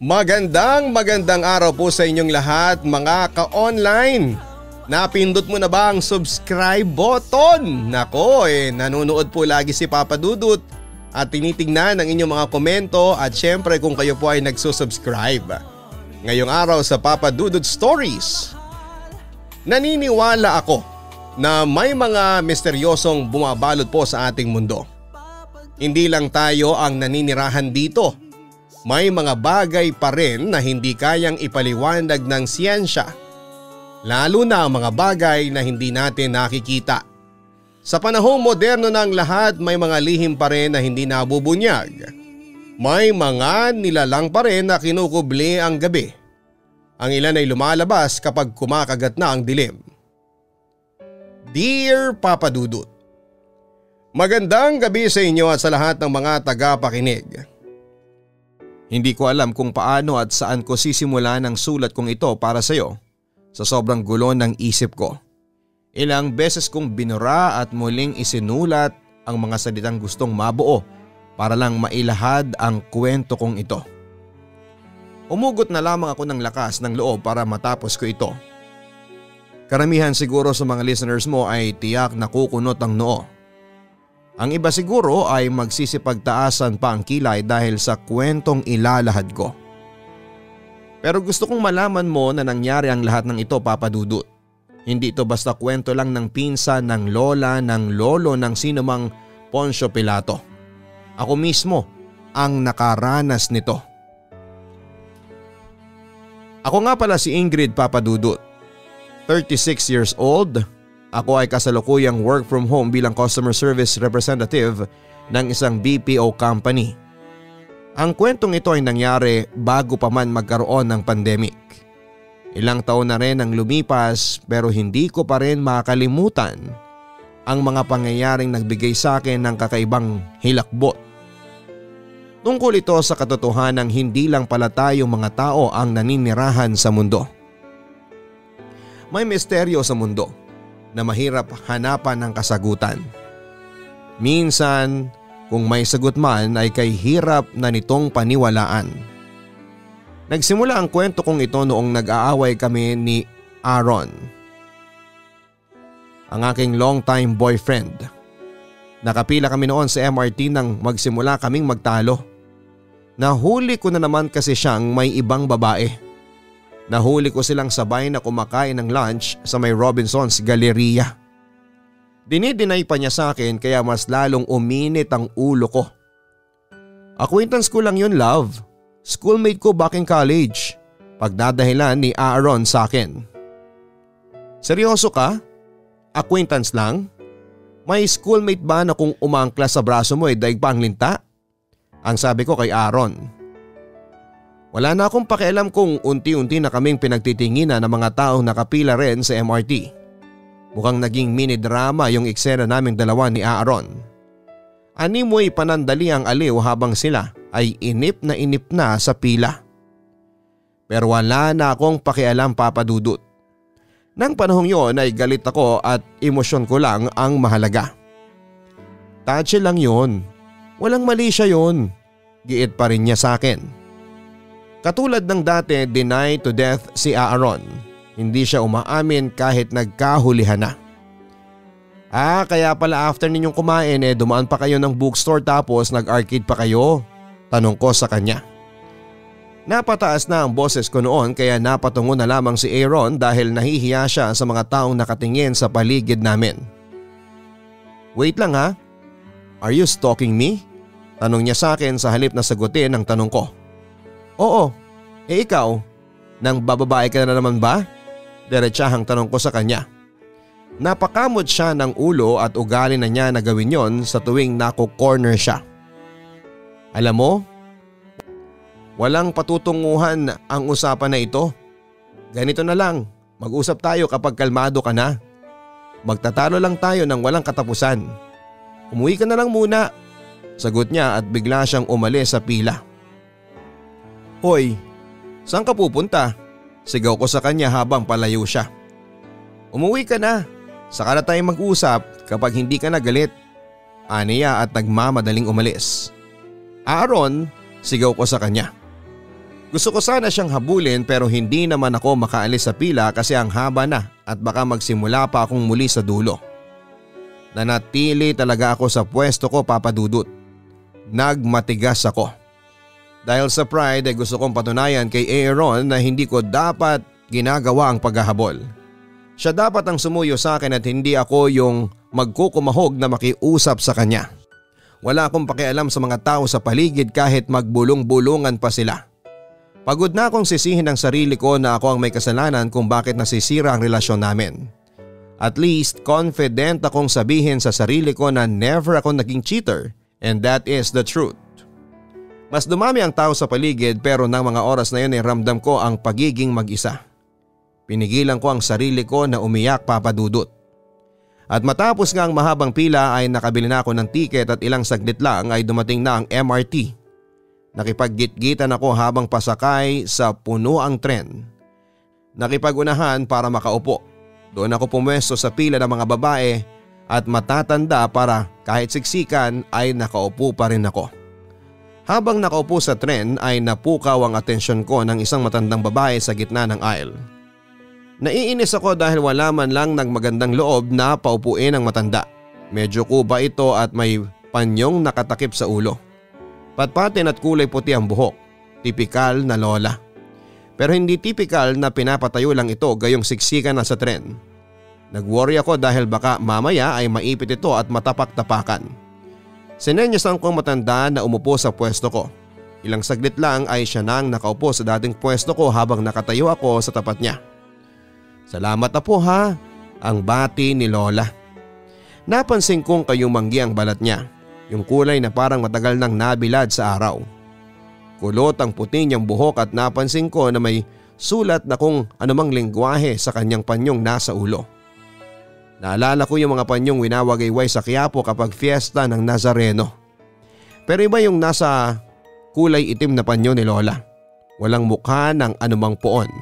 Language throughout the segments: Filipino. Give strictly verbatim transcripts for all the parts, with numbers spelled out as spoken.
Magandang magandang araw po sa inyong lahat mga ka-online. Napindot mo na ba ang subscribe button? Nako eh, nanonood po lagi si Papa Dudut at tinitingnan ang inyong mga komento at syempre kung kayo po ay nagsusubscribe. Ngayong araw sa Papa Dudut Stories, naniniwala ako na may mga misteryosong bumabalot po sa ating mundo. Hindi lang tayo ang naninirahan dito. May mga bagay pa rin na hindi kayang ipaliwanag ng siyensya. Lalo na ang mga bagay na hindi natin nakikita. Sa panahong moderno ng lahat, may mga lihim pa rin na hindi nabubunyag. May mga nilalang pa rin na kinukubli ang gabi. Ang ilan ay lumalabas kapag kumakagat na ang dilim. Dear Papa Dudut, magandang gabi sa inyo at sa lahat ng mga tagapakinig. Hindi ko alam kung paano at saan ko sisimulan ang sulat kong ito para sa iyo sa sobrang gulo ng isip ko. Ilang beses kong binura at muling isinulat ang mga salitang gustong mabuo para lang mailahad ang kwento kong ito. Umugot na lamang ako ng lakas ng loob para matapos ko ito. Karamihan siguro sa mga listeners mo ay tiyak na kukunot ang noo. Ang iba siguro ay magsisipagtaasan pa ang kilay dahil sa kwentong ilalahad ko. Pero gusto kong malaman mo na nangyari ang lahat ng ito, Papa Dudut. Hindi ito basta kwento lang ng pinsan, ng lola, ng lolo, ng sinumang Poncio Pilato. Ako mismo ang nakaranas nito. Ako nga pala si Ingrid, Papa Dudut. thirty-six years old. Ako ay kasalukuyang work from home bilang customer service representative ng isang B P O company. Ang kwentong ito ay nangyari bago pa man magkaroon ng pandemic. Ilang taon na rin ang lumipas pero hindi ko pa rin makakalimutan ang mga pangyayaring nagbigay sa akin ng kakaibang hilakbot. Tungkol ito sa katotohanang hindi lang pala tayong mga tao ang naninirahan sa mundo. May misteryo sa mundo na mahirap hanapan ng kasagutan. Minsan, kung may sagot man ay kay hirap na nitong paniwalaan. Nagsimula ang kwento kong ito noong nag-aaway kami ni Aaron, ang aking long-time boyfriend. Nakapila kami noon sa M R T nang magsimula kaming magtalo. Nahuli ko na naman kasi siyang may ibang babae. Nahuli ko silang sabay na kumakain ng lunch sa may Robinson's Galleria. Dinidinay pa niya sa akin kaya mas lalong uminit ang ulo ko. Acquaintance ko lang yun, love. Schoolmate ko back in college. Pagdadahilan ni Aaron sa akin. Seryoso ka? Acquaintance lang? May schoolmate ba na kung umangkla sa braso mo ay daig pa ang linta? Ang sabi ko kay Aaron. Wala na akong pakialam kung unti-unti na kaming pinagtitinginan ng mga taong nakapila rin sa M R T. Mukhang naging mini drama yung eksena naming dalawa ni Aaron. Animoy panandali ang aliw habang sila ay inip na inip na sa pila. Pero wala na akong pakialam, Papa Dudut. Nang panahong yon ay galit ako at emosyon ko lang ang mahalaga. Tache lang yon. Walang mali siya yon. Giit pa rin niya sa akin. Katulad ng dati, deny to death si Aaron. Hindi siya umaamin kahit nagkahulihan na. Ah, kaya pala after ninyong kumain eh dumaan pa kayo ng bookstore tapos nag-arcade pa kayo? Tanong ko sa kanya. Napataas na ang boses ko noon kaya napatungo na lamang si Aaron dahil nahihiya siya sa mga taong nakatingin sa paligid namin. Wait lang ha? Are you stalking me? Tanong niya sa akin sa halip na sagutin ang tanong ko. Oo, eh ikaw, nang bababae ka na naman ba? Diretsahang tanong ko sa kanya. Napakamot siya ng ulo at ugali na niya na gawin yon sa tuwing nako-corner siya. Alam mo, walang patutunguhan ang usapan na ito. Ganito na lang, mag-usap tayo kapag kalmado ka na. Magtatalo lang tayo ng walang katapusan. Umuwi ka na lang muna. Sagot niya at bigla siyang umalis sa pila. Hoy, saan ka pupunta? Sigaw ko sa kanya habang palayo siya. Umuwi ka na. Saka na tayo mag-usap kapag hindi ka na galit. Aniya at nagmamadaling umalis. Aaron, sigaw ko sa kanya. Gusto ko sana siyang habulin pero hindi naman ako makaalis sa pila kasi ang haba na at baka magsimula pa akong muli sa dulo. Nanatili talaga ako sa pwesto ko, Papa Dudut. Nagmatigas ako. Dahil sa pride ay gusto kong patunayan kay Aaron na hindi ko dapat ginagawa ang paghahabol. Siya dapat ang sumuyo sa akin at hindi ako yung magkukumahog na makiusap sa kanya. Wala akong pakialam sa mga tao sa paligid kahit magbulong-bulungan pa sila. Pagod na akong sisihin ang sarili ko na ako ang may kasalanan kung bakit nasisira ang relasyon namin. At least confident akong sabihin sa sarili ko na never ako naging cheater and that is the truth. Mas dumami ang tao sa paligid pero ng mga oras na yun ay ramdam ko ang pagiging mag-isa. Pinigilan ko ang sarili ko na umiyak, Papa Dudut. At matapos nga ang mahabang pila ay nakabili na ako ng tiket at ilang saglit lang ay dumating na ang M R T. Nakipag-gitgitan ako habang pasakay sa puno ang tren. Nakipag-unahan para makaupo. Doon ako pumwesto sa pila ng mga babae at matatanda para kahit siksikan ay nakaupo pa rin ako. Habang nakaupo sa tren ay napukaw ang atensyon ko ng isang matandang babae sa gitna ng aisle. Naiinis ako dahil wala man lang ng magandang loob na paupuin ang matanda. Medyo kuba ito at may panyong nakatakip sa ulo. Patpatin at kulay puti ang buhok. Tipikal na lola. Pero hindi tipikal na pinapatayo lang ito gayong siksikan na sa tren. Nag-worry ako dahil baka mamaya ay maipit ito at matapak-tapakan. Sinenyasan ko ang matanda na umupo sa pwesto ko. Ilang saglit lang ay siya nang nakaupo sa dating pwesto ko habang nakatayo ako sa tapat niya. Salamat na po ha, ang bati ni Lola. Napansin kong kayumanggi ang balat niya. Yung kulay na parang matagal nang nabilad sa araw. Kulot ang puti niyang buhok at napansin ko na may sulat na kung anumang lengguwahe sa kanyang panyong nasa ulo. Naalala ko yung mga panyong winawagayway sa Quiapo kapag fiesta ng Nazareno. Pero iba yung nasa kulay itim na panyo ni Lola. Walang mukha ng anumang poon.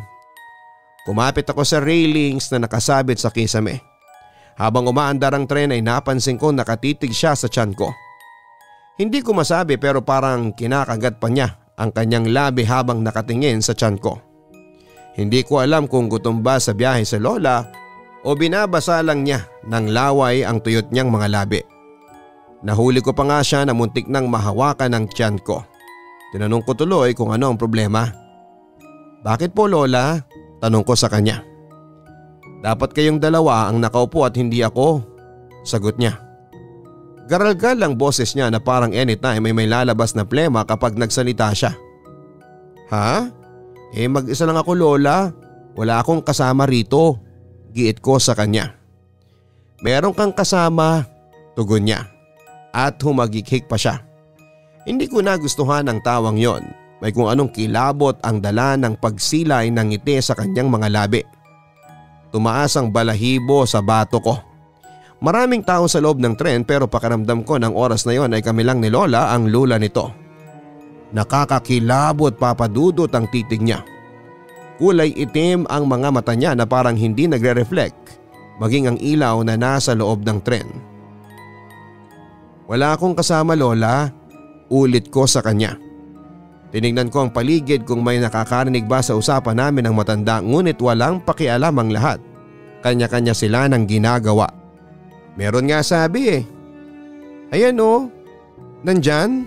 Kumapit ako sa railings na nakasabit sa kisame. Habang umaandar ang tren ay napansin ko nakatitig siya sa tiyan ko. Hindi ko masabi pero parang kinakagat pa niya ang kanyang labi habang nakatingin sa tiyan ko. Hindi ko alam kung gutom ba sa biyahe sa Lola o binabasa lang niya ng laway ang tuyot niyang mga labi. Nahuli ko pa nga siya na muntik nang mahawakan ang tiyan ko. Tinanong ko tuloy kung ano ang problema. Bakit po Lola? Tanong ko sa kanya. Dapat kayong dalawa ang nakaupo at hindi ako. Sagot niya. Garalgal ang boses niya na parang anytime ay may lalabas na plema kapag nagsalita siya. Ha? Eh mag-isa lang ako Lola. Wala akong kasama rito. Giit ko sa kanya. Meron kang kasama. Tugon niya. At humagikhik pa siya. Hindi ko nagustuhan ang tawang yon. May kung anong kilabot ang dala ng pagsilay ng ngiti sa kanyang mga labi. Tumaas ang balahibo sa bato ko. Maraming tao sa loob ng tren pero pakiramdam ko ng oras na yon ay kami lang ni Lola ang lula nito. Nakakakilabot Papa Dudut ang titig niya. Kulay itim ang mga mata niya na parang hindi nagre-reflect maging ang ilaw na nasa loob ng tren. Wala akong kasama Lola, ulit ko sa kanya. Tinignan ko ang paligid kung may nakakarinig ba sa usapan namin ng matanda ngunit walang pakialam ang lahat. Kanya-kanya sila ng ginagawa. Meron nga sabi eh. Ayan o, nandyan.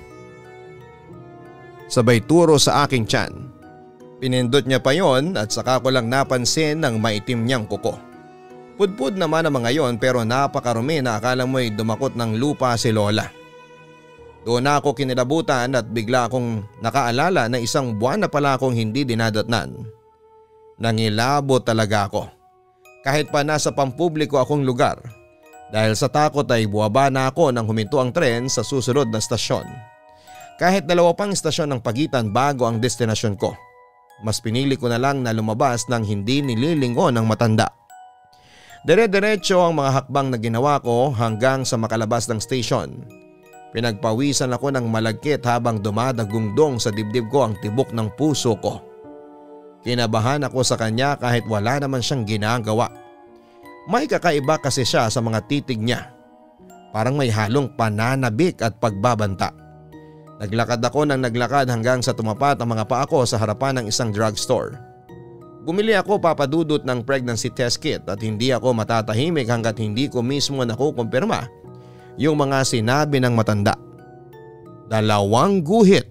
Sabay turo sa aking tiyan. Pinindot niya pa yon at saka ko lang napansin ng maitim niyang kuko. Pudpud naman ang mga yon pero napakarumi na akala mo'y dumakot ng lupa si Lola. Doon na ako kinilabutan at bigla akong nakaalala na isang buwan na pala akong hindi dinadatnan. Nangilabot talaga ako. Kahit pa nasa pampubliko akong lugar. Dahil sa takot ay buwaba na ako nang huminto ang tren sa susunod na stasyon. Kahit dalawa pang istasyon ang pagitan bago ang destinasyon ko. Mas pinili ko na lang na lumabas nang hindi nililingon ng matanda. Dire-diretso ang mga hakbang na ginawa ko hanggang sa makalabas ng station. Pinagpawisan ako ng malagkit habang dumadagungdong sa dibdib ko ang tibok ng puso ko. Kinabahan ako sa kanya kahit wala naman siyang ginagawa. May kakaiba kasi siya sa mga titig niya. Parang may halong pananabik at pagbabanta. Naglakad ako ng naglakad hanggang sa tumapat ang mga paa ko sa harapan ng isang drugstore. Bumili ako papadudot ng pregnancy test kit at hindi ako matatahimik hanggat hindi ko mismo nakukumpirma yung mga sinabi ng matanda. Dalawang guhit.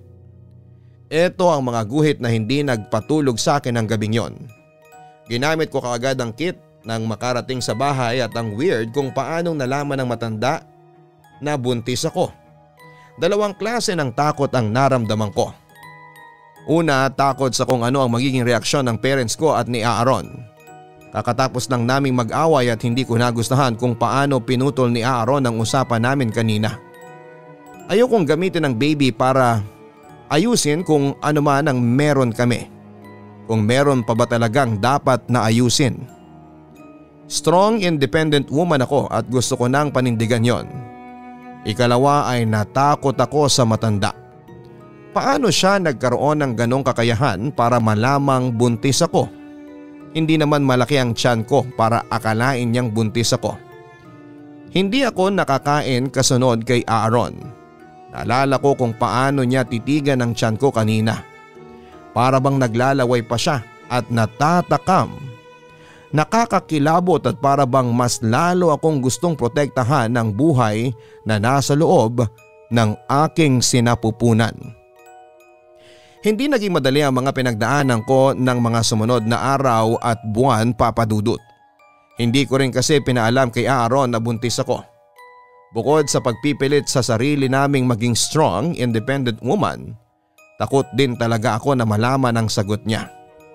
Ito ang mga guhit na hindi nagpatulog sa akin ng gabing yon. Ginamit ko kaagad ang kit nang makarating sa bahay at ang weird kung paanong nalaman ng matanda na buntis ako. Dalawang klase ng takot ang naramdaman ko. Una, takot sa kung ano ang magiging reaksyon ng parents ko at ni Aaron. Kakatapos lang naming mag-away at hindi ko nagustuhan kung paano pinutol ni Aaron ang usapan namin kanina. Ayokong gamitin ang baby para ayusin kung ano man ang meron kami. Kung meron pa ba talagang dapat na ayusin. Strong, independent woman ako at gusto ko nang panindigan yon. Ikalawa ay natakot ako sa matanda. Paano siya nagkaroon ng ganong kakayahan para malamang buntis ako? Hindi naman malaki ang tiyan ko para akalain niyang buntis ako. Hindi ako nakakain kasunod kay Aaron. Naalala ko kung paano niya titigan ang tiyan ko kanina. Para bang naglalaway pa siya at natatakam. Nakakakilabot at para bang mas lalo akong gustong protektahan ng buhay na nasa loob ng aking sinapupunan. Hindi naging madali ang mga pinagdaanan ko ng mga sumunod na araw at buwan, papadudot. Hindi ko rin kasi pinaalam kay Aaron na buntis ako. Bukod sa pagpipilit sa sarili naming maging strong, independent woman, takot din talaga ako na malaman ang sagot niya.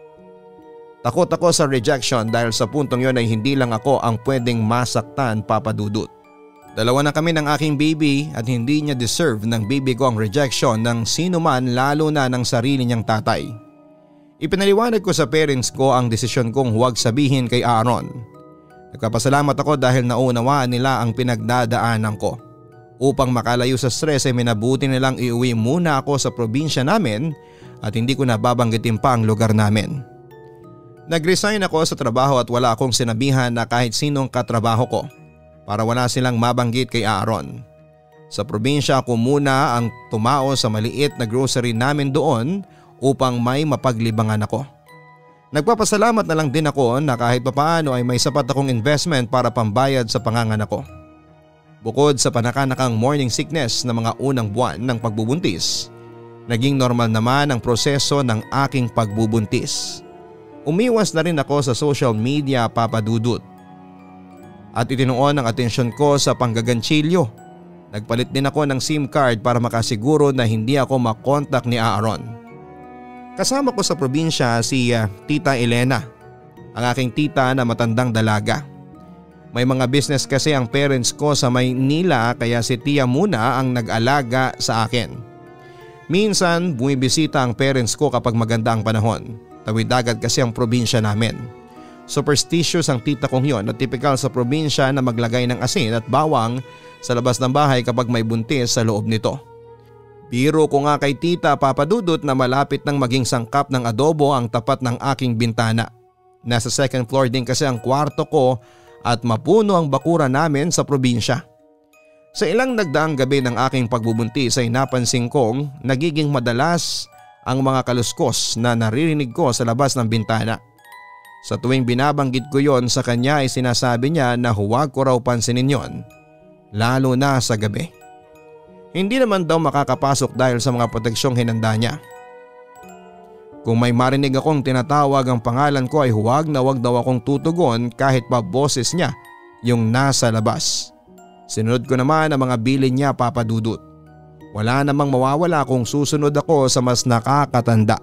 Takot ako sa rejection dahil sa puntong yon ay hindi lang ako ang pwedeng masaktan, papadudot. Dalawa na kami ng aking baby at hindi niya deserve ng baby ko ang rejection ng sino man, lalo na ng sarili niyang tatay. Ipinaliwanag ko sa parents ko ang desisyon kong huwag sabihin kay Aaron. Nagpapasalamat ako dahil naunawaan nila ang pinagdadaanan ko. Upang makalayo sa stress ay minabuti nilang iuwi muna ako sa probinsya namin at hindi ko nababanggitin pa ang lugar namin. Nag-resign ako sa trabaho at wala akong sinabihan na kahit sinong katrabaho ko, para wala silang mabanggit kay Aaron. Sa probinsya ako muna ang tumao sa maliit na grocery namin doon upang may mapaglibangan ako. Nagpapasalamat na lang din ako na kahit papaano ay may sapat akong investment para pambayad sa panganganak ko. Bukod sa panakanakang morning sickness na mga unang buwan ng pagbubuntis, naging normal naman ang proseso ng aking pagbubuntis. Umiwas na rin ako sa social media, papadudot. At itinuon ang atensyon ko sa panggaganchilyo. Nagpalit din ako ng SIM card para makasiguro na hindi ako makontak ni Aaron. Kasama ko sa probinsya si uh, Tita Elena, ang aking tita na matandang dalaga. May mga business kasi ang parents ko sa Maynila kaya si Tia muna ang nag-alaga sa akin. Minsan bumibisita ang parents ko kapag maganda ang panahon. Tawid dagat kasi ang probinsya namin. Superstitious ang tita kong yon at typical sa probinsya na maglagay ng asin at bawang sa labas ng bahay kapag may buntis sa loob nito. Biro ko nga kay tita, papadudot, na malapit nang maging sangkap ng adobo ang tapat ng aking bintana. Nasa second floor din kasi ang kwarto ko at mapuno ang bakura namin sa probinsya. Sa ilang nagdaang gabi ng aking pagbubuntis ay napansin kong nagiging madalas ang mga kaluskos na naririnig ko sa labas ng bintana. Sa tuwing binabanggit ko yon sa kanya ay sinasabi niya na huwag ko raw pansinin yon, lalo na sa gabi. Hindi naman daw makakapasok dahil sa mga proteksyong hinanda niya. Kung may marinig akong tinatawag ang pangalan ko ay huwag na huwag daw akong tutugon kahit pa boses niya yung nasa labas. Sinunod ko naman ang mga bilin niya, papadudot. Wala namang mawawala kung susunod ako sa mas nakakatanda.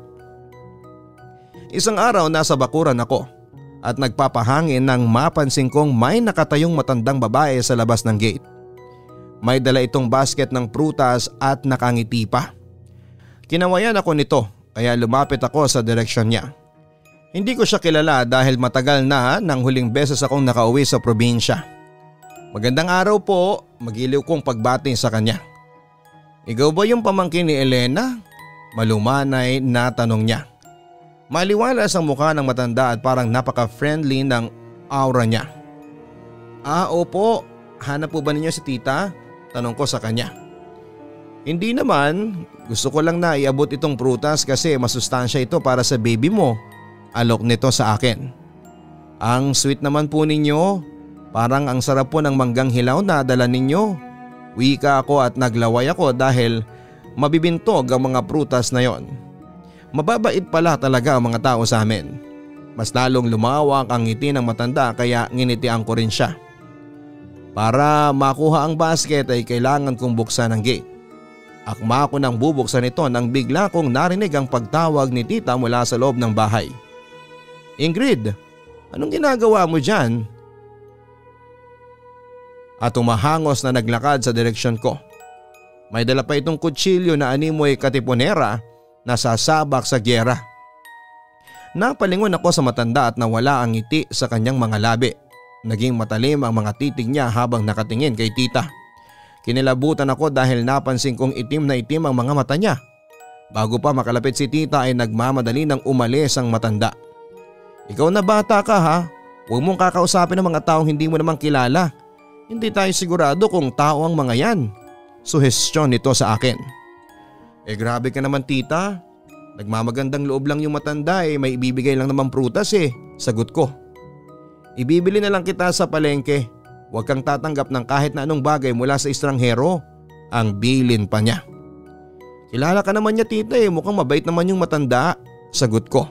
Isang araw nasa bakuran ako at nagpapahangin nang mapansin kong may nakatayong matandang babae sa labas ng gate. May dala itong basket ng prutas at nakangiti pa. Kinawayan ako nito kaya lumapit ako sa direksyon niya. Hindi ko siya kilala dahil matagal na nang huling beses akong nakauwi sa probinsya. Magandang araw po, magiliw kong pagbati sa kanya. Ikaw ba yung pamangkin ni Elena? Malumanay na tanong niya. Maliwalas ang mukha ng matanda at parang napaka-friendly ng aura niya. Ah, opo. Hanap po ba ninyo si tita? Tanong ko sa kanya. Hindi naman, gusto ko lang na iabot itong prutas kasi masustansya ito para sa baby mo. Alok nito sa akin. Ang sweet naman po ninyo, parang ang sarap po ng manggang hilaw na dala ninyo. Wika ako at naglaway ako dahil mabibintog ang mga prutas na yon. Mababait pala talaga ang mga tao sa amin. Mas lalong lumawak ang ngiti ng matanda kaya nginitian ko rin siya. Para makuha ang basket ay kailangan kong buksan ang gate. Akma ko nang bubuksan ito nang bigla kong narinig ang pagtawag ni tita mula sa loob ng bahay. Ingrid, anong ginagawa mo dyan? At umahangos na naglakad sa direksyon ko. May dala pa itong kutsilyo na animoy katipunera na sasabak sa gyera. Napalingon ako sa matanda at nawala ang ngiti sa kanyang mga labi. Naging matalim ang mga titig niya habang nakatingin kay tita. Kinilabutan ako dahil napansin kong itim na itim ang mga mata niya. Bago pa makalapit si tita ay nagmamadali ng umalis ang matanda. Ikaw na bata ka ha, huwag mong kakausapin ng mga taong hindi mo namang kilala. Hindi tayo sigurado kung tao ang mga yan. Suhestyon nito sa akin. Eh grabe ka naman tita, nagmamagandang loob lang yung matanda eh, may ibibigay lang naman prutas eh, sagot ko. Ibibili na lang kita sa palengke. Huwag kang tatanggap ng kahit na anong bagay mula sa estranghero. Ang bilin pa niya. Kilala ka naman niya tita eh, mukhang mabait naman yung matanda, sagot ko.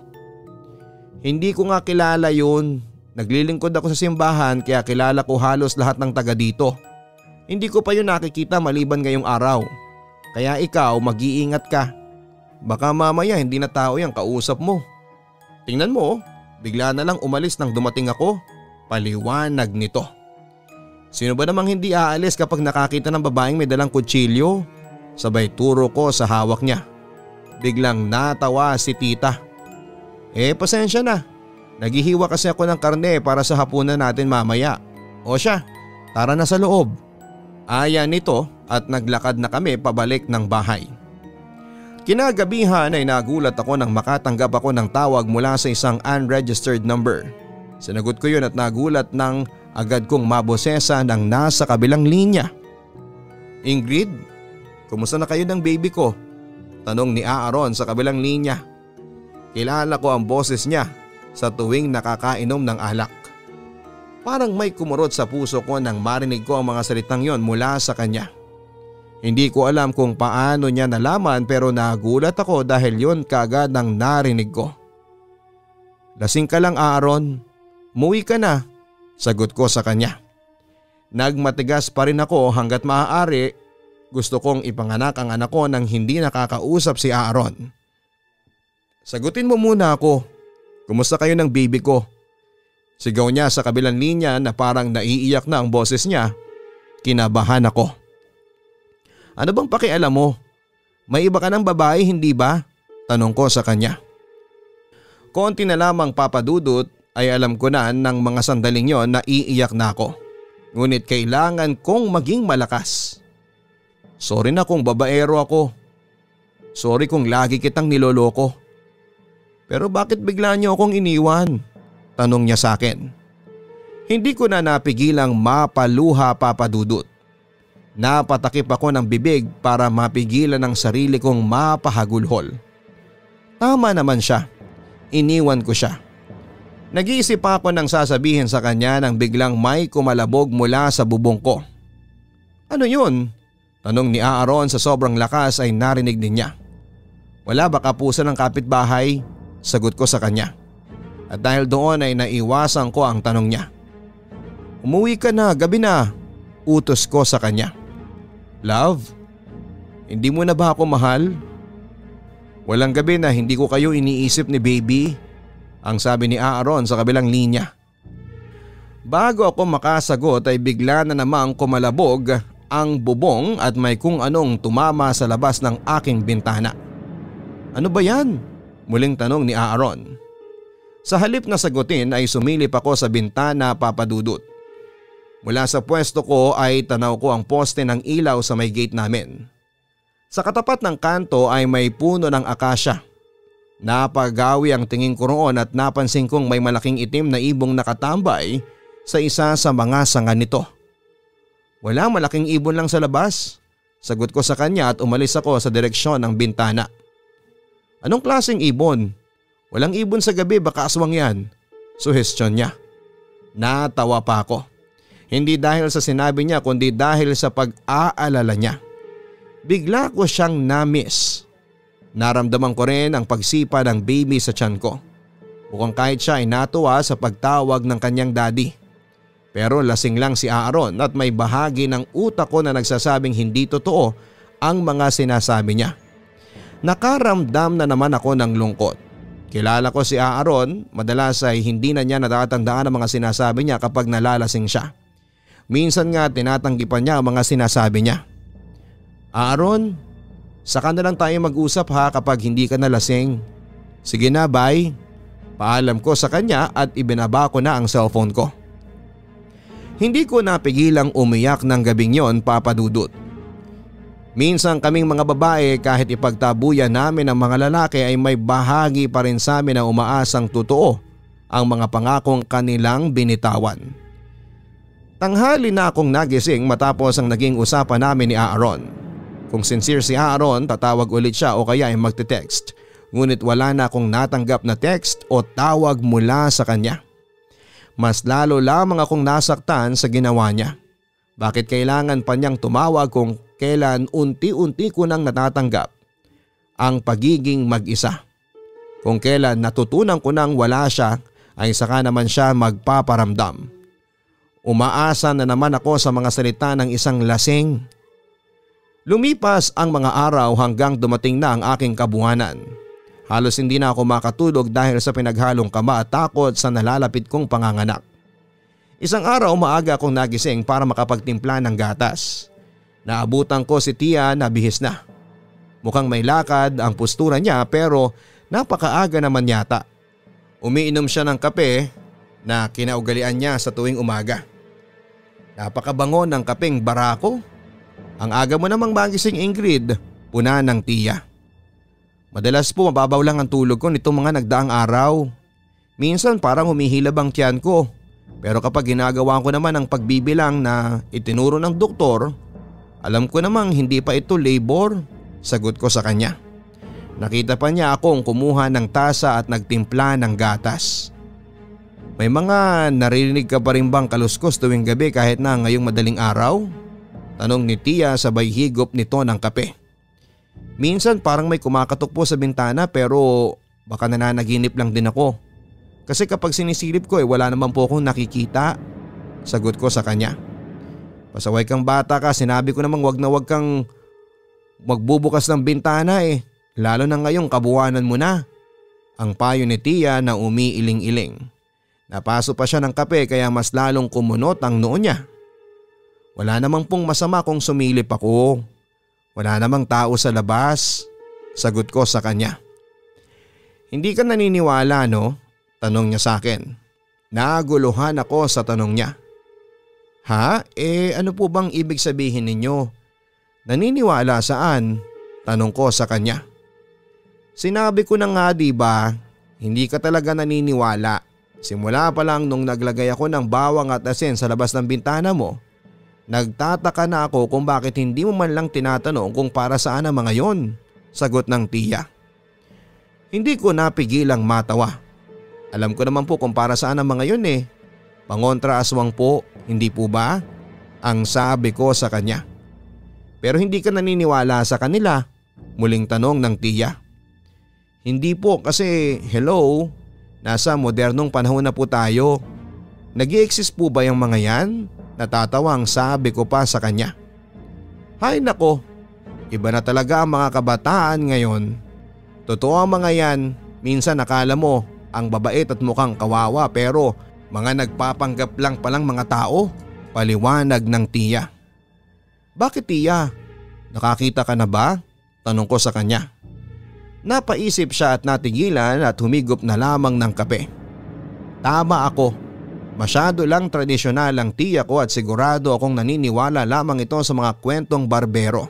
Hindi ko nga kilala yun. Naglilingkod ako sa simbahan kaya kilala ko halos lahat ng taga dito. Hindi ko pa yun nakikita maliban ngayong araw. Kaya ikaw mag-iingat ka. Baka mamaya hindi na tao yung kausap mo. Tingnan mo, bigla na lang umalis nang dumating ako. Paliwanag nito. Sino ba namang hindi aalis kapag nakakita ng babaeng may dalang kutsilyo? Sabay turo ko sa hawak niya. Biglang natawa si tita. Eh pasensya na. Naghihiwa kasi ako ng karne para sa hapunan natin mamaya. O siya, tara na sa loob. Aya nito at naglakad na kami pabalik ng bahay. Kinagabihan ay nagulat ako nang makatanggap ako ng tawag mula sa isang unregistered number. Sinagot ko yun at nagulat nang agad kong mabosesa ng nasa kabilang linya. Ingrid, kumusta na kayo ng baby ko? Tanong ni Aaron sa kabilang linya. Kilala ko ang boses niya sa tuwing nakakainom ng alak. Parang may kumurot sa puso ko nang marinig ko ang mga salitang yon mula sa kanya. Hindi ko alam kung paano niya nalaman pero nagulat ako dahil yon kaagad ang narinig ko. Lasing ka lang Aaron, umuwi ka na, sagot ko sa kanya. Nagmatigas pa rin ako hanggat maaari. Gusto kong ipanganak ang anak ko nang hindi nakakausap si Aaron. Sagutin mo muna ako. Kumusta kayo ng baby ko? Sigaw niya sa kabilang linya na parang naiiyak na ang boses niya. Kinabahan ako. Ano bang pakialam mo? May iba ka ng babae hindi ba? Tanong ko sa kanya. Konti na lamang papadudot ay alam ko na ng mga sandaling yon na iiyak na ako. Ngunit kailangan kong maging malakas. Sorry na kung babaero ako. Sorry kung lagi kitang niloloko. Pero bakit bigla niyo akong iniwan? Tanong niya sa akin. Hindi ko na napigilang mapaluha papadudot. Napatakip ako ng bibig para mapigilan ang sarili kong mapahagulhol. Tama naman siya. Iniwan ko siya. Nag-iisip ako ng sasabihin sa kanya nang biglang may kumalabog mula sa bubong ko. Ano yun? Tanong ni Aaron sa sobrang lakas ay narinig din niya. Wala ba kapusan ng kapitbahay? Sagot ko sa kanya. At dahil doon ay naiwasan ko ang tanong niya. Umuwi ka na, gabi na. Utos ko sa kanya. Love, hindi mo na ba ako mahal? Walang gabi na hindi ko kayo iniisip ni baby. Ang sabi ni Aaron sa kabilang linya. Bago ako makasagot ay bigla na namang kumalabog ang bubong at may kung anong tumama sa labas ng aking bintana. Ano ba yan? Muling tanong ni Aaron. Sa halip na sagutin ay sumilip ako sa bintana papadudot. Mula sa pwesto ko ay tanaw ko ang poste ng ilaw sa may gate namin. Sa katapat ng kanto ay may puno ng akasya. Napagawi ang tingin ko roon at napansin kong may malaking itim na ibong nakatambay sa isa sa mga sanga nito. Walang malaking ibon lang sa labas. Sagot ko sa kanya at umalis ako sa direksyon ng bintana. Anong klaseng ibon? Walang ibon sa gabi, baka aswang yan. Suhestyon niya. Natawa pa ako. Hindi dahil sa sinabi niya kundi dahil sa pag-aalala niya. Bigla ko siyang na-miss. Naramdaman ko rin ang pagsipa ng baby sa tiyan ko. Mukhang kahit siya ay natuwa sa pagtawag ng kanyang daddy. Pero lasing lang si Aaron at may bahagi ng utak ko na nagsasabing hindi totoo ang mga sinasabi niya. Nakaramdam na naman ako ng lungkot. Kilala ko si Aaron, madalas ay hindi na niya natatandaan ang mga sinasabi niya kapag nalalasing siya. Minsan nga tinatanggipan niya ang mga sinasabi niya. Aaron, saka na lang tayo mag-usap ha kapag hindi ka nalasing. Sige na, bye. Paalam ko sa kanya at ibinaba ko na ang cellphone ko. Hindi ko napigilang umiyak ng gabing yon, Papa Dudut. Minsan kaming mga babae kahit ipagtabuyan namin ang mga lalaki ay may bahagi pa rin sa amin na umaasang totoo ang mga pangakong kanilang binitawan. Tanghali na akong nagising matapos ang naging usapan namin ni Aaron. Kung sincere si Aaron, tatawag ulit siya o kaya ay magte-text. Ngunit wala na akong natanggap na text o tawag mula sa kanya. Mas lalo lamang akong nasaktan sa ginawa niya. Bakit kailangan pa niyang tumawag kung kailan unti-unti ko nang natatanggap ang pagiging mag-isa? Kung kailan natutunan ko nang wala siya ay saka naman siya magpaparamdam. Umaasa na naman ako sa mga salita ng isang lasing. Lumipas ang mga araw hanggang dumating na ang aking kabuhanan. Halos hindi na ako makatulog dahil sa pinaghalong kaba at takot sa nalalapit kong panganganak. Isang araw maaga akong nagising para makapagtimpla ng gatas. Naabutan ko si Tia na bihis na. Mukhang may lakad ang postura niya pero napakaaga naman yata. Umiinom siya ng kape na kinaugalian niya sa tuwing umaga. Napakabango ng kapeng Barako. Ang aga mo namang magising, Ingrid, puna ng Tia. Madalas po mababaw lang ang tulog ko nitong mga nagdaang araw. Minsan parang humihilab ang tiyan ko. Pero kapag ginagawa ko naman ang pagbibilang na itinuro ng doktor, alam ko namang hindi pa ito labor, sagot ko sa kanya. Nakita pa niya akong kumuha ng tasa at nagtimpla ng gatas. May mga naririnig ka pa rin bang kaluskos tuwing gabi kahit na ngayong madaling araw? Tanong ni Tia sabay higop nito ng kape. Minsan parang may kumakatok po sa bintana pero baka nananaginip lang din ako. Kasi kapag sinisilip ko eh wala naman po akong nakikita, sagot ko sa kanya. Pasaway kang bata ka, sinabi ko namang wag na wag kang magbubukas ng bintana eh. Lalo na ngayong kabuwanan mo na. Ang payo ni Tia na umiiling-iling. Napaso pa siya ng kape kaya mas lalong kumunot ang noo niya. Wala namang pong masama kung sumilip ako. Wala namang tao sa labas, sagot ko sa kanya. Hindi ka naniniwala no? Tanong niya sa akin. Naguluhan ako sa tanong niya. Ha? Eh ano po bang ibig sabihin ninyo? Naniniwala saan? Tanong ko sa kanya. Sinabi ko na nga diba, hindi ka talaga naniniwala. Simula pa lang nung naglagay ako ng bawang at asin sa labas ng bintana mo. Nagtataka na ako kung bakit hindi mo man lang tinatanong kung para saan ang mga yon, sagot ng Tia. Hindi ko napigilang matawa. Alam ko naman po kung para saan ang mga yon eh. Pangontra aswang po, hindi po ba? Ang sabi ko sa kanya. Pero hindi ka naniniwala sa kanila, muling tanong ng Tia. Hindi po kasi hello, nasa modernong panahon na po tayo. Nag-i-exist po ba yung mga yan? Natatawang sabi ko pa sa kanya. Hay nako, iba na talaga ang mga kabataan ngayon. Totoo ang mga yan, minsan nakala mo ang babait at mukhang kawawa pero mga nagpapanggap lang palang mga tao, paliwanag ng Tia. Bakit Tia? Nakakita ka na ba? Tanong ko sa kanya. Napaisip siya at natigilan at humigop na lamang ng kape. Tama ako. Masyado lang tradisyonal ang tiya ko at sigurado akong naniniwala lamang ito sa mga kwentong barbero.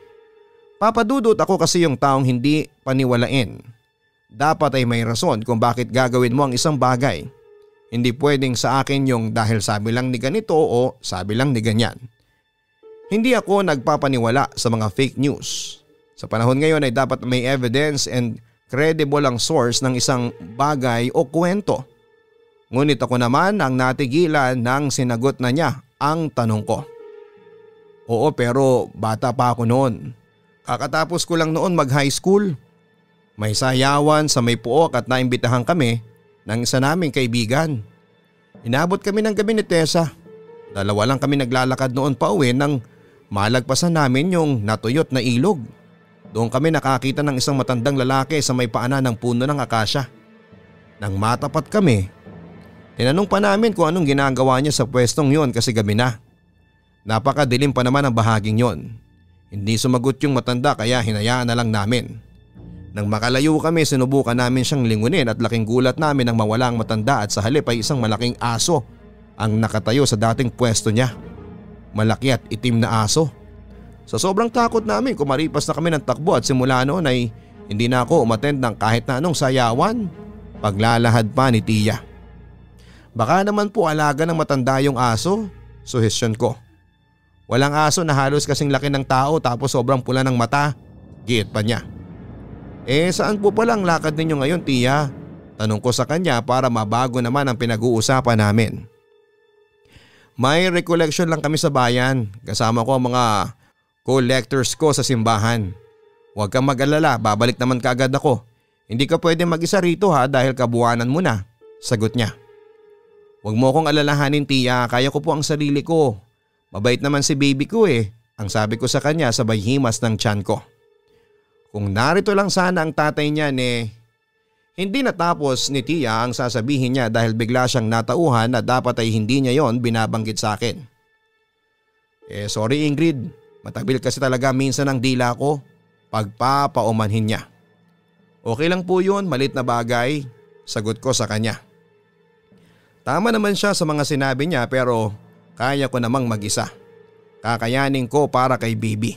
Papadudot ako kasi yung taong hindi paniwalain. Dapat ay may rason kung bakit gagawin mo ang isang bagay. Hindi pwedeng sa akin yung dahil sabi lang ni ganito o sabi lang ni ganyan. Hindi ako nagpapaniwala sa mga fake news. Sa panahon ngayon ay dapat may evidence and credible ang source ng isang bagay o kwento. Ngunit ako naman ang natigilan nang sinagot na niya ang tanong ko. Oo, pero bata pa ako noon. Kakatapos ko lang noon mag high school. May sayawan sa may puok at naimbitahan kami ng isa naming kaibigan. Inabot kami ng gabi ni Tessa. Dalawa lang kami naglalakad noon pa uwi nang malagpasan namin yung natuyot na ilog. Doon kami nakakita ng isang matandang lalaki sa may paanan ng puno ng akasya. Nang matapat kami, tinanong pa namin kung anong ginagawa niya sa pwestong yon kasi gabi na. Napakadilim pa naman ang bahaging yon. Hindi sumagot yung matanda kaya hinayaan na lang namin. Nang makalayo kami, sinubukan namin siyang lingunin at laking gulat namin nang mawala ang matanda at sa halip ay isang malaking aso ang nakatayo sa dating pwesto niya. Malaki at itim na aso. Sa sobrang takot namin, kumaripas na kami ng takbo at simula noon ay hindi na ako umattend ng kahit na anong sayawan. Paglalahad pa ni Tia. Baka naman po alaga ng matanda yung aso, suhestyon ko. Walang aso na halos kasing laki ng tao tapos sobrang pula ng mata, giit pa niya. Eh saan po palang lakad ninyo ngayon, Tia? Tanong ko sa kanya para mabago naman ang pinag-uusapan namin. May recollection lang kami sa bayan, kasama ko ang mga collectors ko sa simbahan. Huwag kang mag-alala, babalik naman kaagad ako. Hindi ka pwede mag-isa rito ha dahil kabuwanan mo na, sagot niya. Huwag mo akong alalahanin, Tia, kaya ko po ang sarili ko. Mabait naman si baby ko eh, ang sabi ko sa kanya sabay himas ng tiyan ko. Kung narito lang sana ang tatay niya eh, hindi natapos ni Tia ang sasabihin niya dahil bigla siyang natauhan na dapat ay hindi niya yon binabanggit sa akin. Eh sorry Ingrid. Matabil kasi talaga minsan ang dila ko, pagpapaumanhin niya. Okay lang po yun, malit na bagay, sagot ko sa kanya. Tama naman siya sa mga sinabi niya pero kaya ko namang mag-isa. Kakayanin ko para kay baby.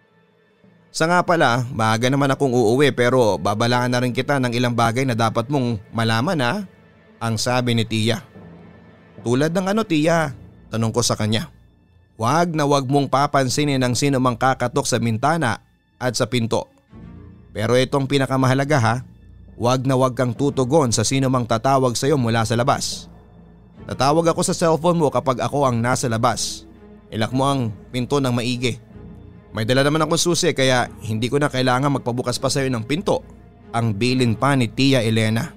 Sa nga pala, maaga naman akong uuwi pero babalaan na rin kita ng ilang bagay na dapat mong malaman ha, ang sabi ni Tia. Tulad ng ano Tia? Tanong ko sa kanya. Wag na wag mong papansinin ang sino mang kakatok sa bintana at sa pinto. Pero itong pinakamahalaga ha, wag na wag kang tutugon sa sino mang tatawag sa iyo mula sa labas. Tatawag ako sa cellphone mo kapag ako ang nasa labas. Ilak mo ang pinto ng maigi. May dala naman akong susi kaya hindi ko na kailangan magpabukas pa sa iyo ng pinto, ang bilin pa ni Tia Elena.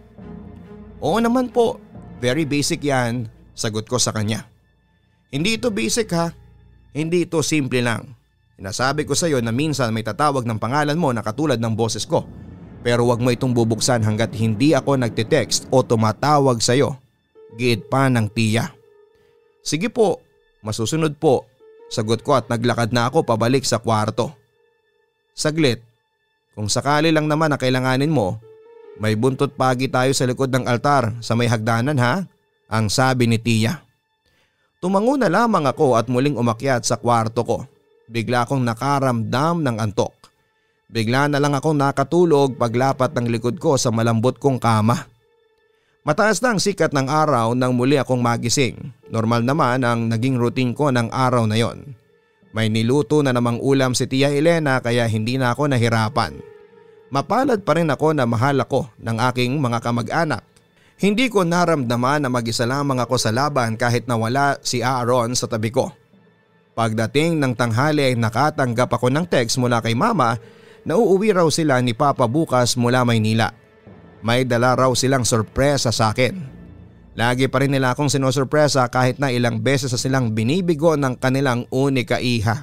Oo naman po, very basic yan, sagot ko sa kanya. Hindi ito basic ha. Hindi ito simple lang. Sinasabi ko sa iyo na minsan may tatawag ng pangalan mo na katulad ng boses ko. Pero wag mo itong bubuksan hanggat hindi ako nagte-text o tumatawag sa iyo. Giit pa ng Tia. Sige po, masusunod po, sagot ko at naglakad na ako pabalik sa kwarto. Saglit, kung sakali lang naman na kailanganin mo, may buntot pagi tayo sa likod ng altar sa may hagdanan ha, ang sabi ni Tia. Tumango na lamang ako at muling umakyat sa kwarto ko. Bigla akong nakaramdam ng antok. Bigla na lang akong nakatulog paglapat ng likod ko sa malambot kong kama. Mataas na ang sikat ng araw nang muli akong magising. Normal naman ang naging routine ko ng araw na yon. May niluto na namang ulam si Tia Elena kaya hindi na ako nahirapan. Mapalad pa rin ako na mahal ako ng aking mga kamag-anak. Hindi ko naramdaman na mag-isa lamang ako sa laban kahit nawala si Aaron sa tabi ko. Pagdating ng tanghali ay nakatanggap ako ng text mula kay Mama na uuwi raw sila ni Papa bukas mula Maynila. May dala raw silang sorpresa sa akin. Lagi pa rin nila akong sinusurpresa kahit na ilang beses sa silang binibigo ng kanilang unika iha.